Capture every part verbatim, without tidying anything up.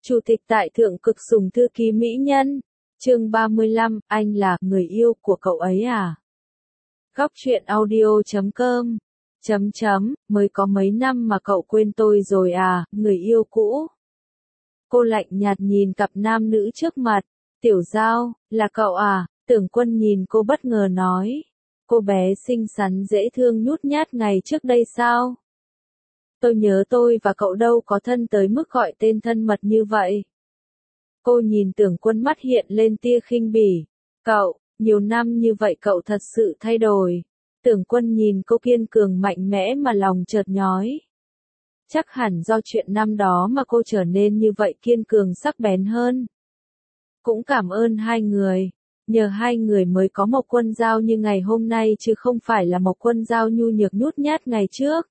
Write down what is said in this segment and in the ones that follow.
Chủ tịch tại thượng cực sùng thư ký mỹ nhân. Chương ba mươi lăm, anh là người yêu của cậu ấy à? Góc truyện audio chấm com. Chấm chấm, mới có mấy năm mà cậu quên tôi rồi à, người yêu cũ. Cô lạnh nhạt nhìn cặp nam nữ trước mặt. Tiểu Giao, là cậu à? Tưởng Quân nhìn cô bất ngờ nói. Cô bé xinh xắn dễ thương nhút nhát ngày trước đây sao? Tôi nhớ tôi và cậu đâu có thân tới mức gọi tên thân mật như vậy. Cô nhìn Tưởng Quân mắt hiện lên tia khinh bỉ. Cậu, nhiều năm như vậy cậu thật sự thay đổi. Tưởng Quân nhìn cô kiên cường mạnh mẽ mà lòng chợt nhói. Chắc hẳn do chuyện năm đó mà cô trở nên như vậy, kiên cường sắc bén hơn. Cũng cảm ơn hai người. Nhờ hai người mới có Mộc Quân Giao như ngày hôm nay chứ không phải là Mộc Quân Giao nhu nhược nhút nhát ngày trước.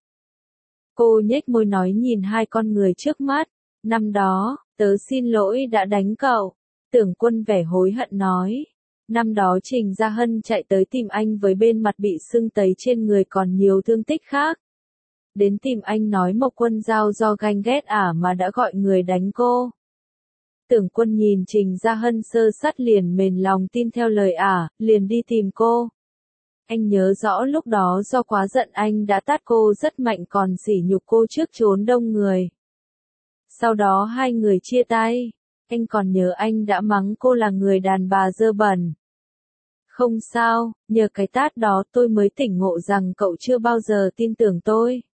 Cô nhếch môi nói nhìn hai con người trước mắt. Năm đó, tớ xin lỗi đã đánh cậu. Tưởng Quân vẻ hối hận nói. Năm đó Trình Gia Hân chạy tới tìm anh với bên mặt bị sưng tấy trên người còn nhiều thương tích khác. Đến tìm anh nói Mộc Quân Giao do ganh ghét ả mà đã gọi người đánh cô. Tưởng Quân nhìn Trình Gia Hân sơ sắt liền mềm lòng tin theo lời ả, liền đi tìm cô. Anh nhớ rõ lúc đó do quá giận anh đã tát cô rất mạnh còn sỉ nhục cô trước chốn đông người. Sau đó hai người chia tay. Anh còn nhớ anh đã mắng cô là người đàn bà dơ bẩn. Không sao, nhờ cái tát đó tôi mới tỉnh ngộ rằng cậu chưa bao giờ tin tưởng tôi.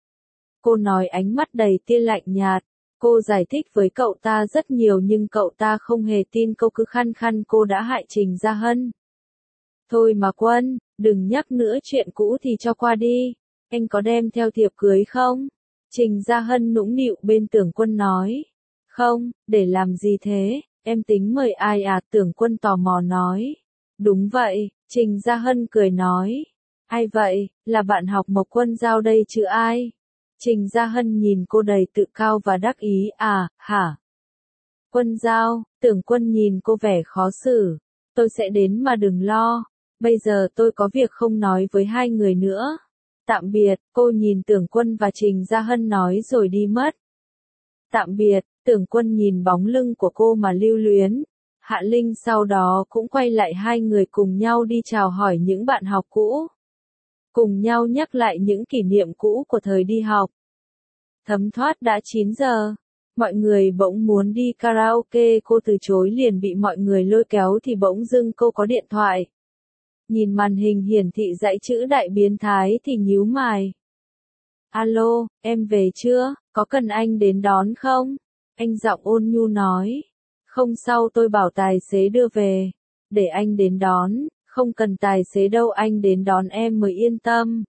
Cô nói ánh mắt đầy tia lạnh nhạt. Cô giải thích với cậu ta rất nhiều nhưng cậu ta không hề tin, cô cứ khăng khăng cô đã hại Trình Gia Hân. Thôi mà Quân, đừng nhắc nữa chuyện cũ thì cho qua đi. Anh có đem theo thiệp cưới không? Trình Gia Hân nũng nịu bên Tưởng Quân nói. Không, để làm gì thế, em tính mời ai à? Tưởng Quân tò mò nói. Đúng vậy, Trình Gia Hân cười nói. Ai vậy, là bạn học Mộc Quân Giao đây chứ ai? Trình Gia Hân nhìn cô đầy tự cao và đắc ý. À, hả? Quân Giao, Tưởng Quân nhìn cô vẻ khó xử. Tôi sẽ đến mà đừng lo. Bây giờ tôi có việc không nói với hai người nữa. Tạm biệt, cô nhìn Tưởng Quân và Trình Gia Hân nói rồi đi mất. Tạm biệt, Tưởng Quân nhìn bóng lưng của cô mà lưu luyến. Hạ Linh sau đó cũng quay lại, hai người cùng nhau đi chào hỏi những bạn học cũ. Cùng nhau nhắc lại những kỷ niệm cũ của thời đi học. Thấm thoát đã chín giờ. Mọi người bỗng muốn đi karaoke, cô từ chối liền bị mọi người lôi kéo thì bỗng dưng cô có điện thoại. Nhìn màn hình hiển thị dãy chữ đại biến thái thì nhíu mày. Alo, em về chưa, có cần anh đến đón không? Anh giọng ôn nhu nói. Không sao, tôi bảo tài xế đưa về. Để anh đến đón, không cần tài xế đâu, anh đến đón em mới yên tâm.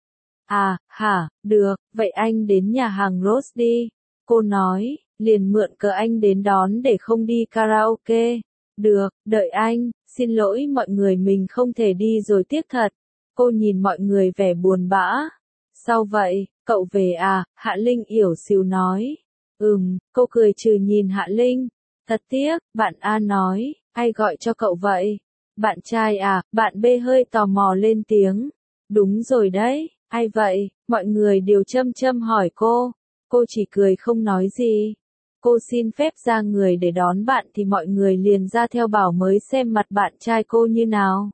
À, hả, được, vậy anh đến nhà hàng Rose đi. Cô nói, liền mượn cớ anh đến đón để không đi karaoke. Được, đợi anh, xin lỗi mọi người mình không thể đi rồi tiếc thật. Cô nhìn mọi người vẻ buồn bã. Sao vậy, cậu về à? Hạ Linh yểu xìu nói. Ừm, cô cười trừ nhìn Hạ Linh. Thật tiếc, bạn A nói, ai gọi cho cậu vậy? Bạn trai à? Bạn B hơi tò mò lên tiếng. Đúng rồi đấy, ai vậy? Mọi người đều châm châm hỏi cô. Cô chỉ cười không nói gì. Cô xin phép ra người để đón bạn thì mọi người liền ra theo bảo mới xem mặt bạn trai cô như nào.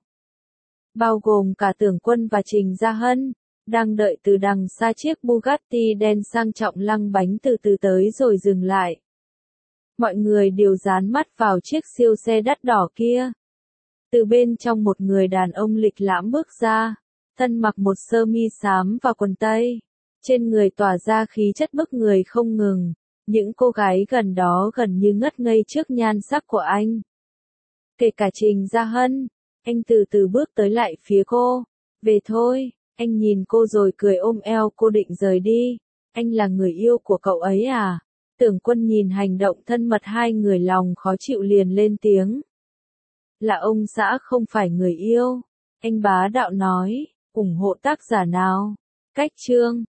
Bao gồm cả Tưởng Quân và Trình Gia Hân. Đang đợi từ đằng xa chiếc Bugatti đen sang trọng lăng bánh từ từ tới rồi dừng lại. Mọi người đều dán mắt vào chiếc siêu xe đắt đỏ kia. Từ bên trong một người đàn ông lịch lãm bước ra. Thân mặc một sơ mi xám và quần tây. Trên người tỏa ra khí chất bức người không ngừng. Những cô gái gần đó gần như ngất ngây trước nhan sắc của anh. Kể cả Trình Gia Hân. Anh từ từ bước tới lại phía cô. Về thôi, anh nhìn cô rồi cười ôm eo cô định rời đi. Anh là người yêu của cậu ấy à? Tưởng Quân nhìn hành động thân mật hai người lòng khó chịu liền lên tiếng. Là ông xã không phải người yêu. Anh bá đạo nói, ủng hộ tác giả nào. Cách chương.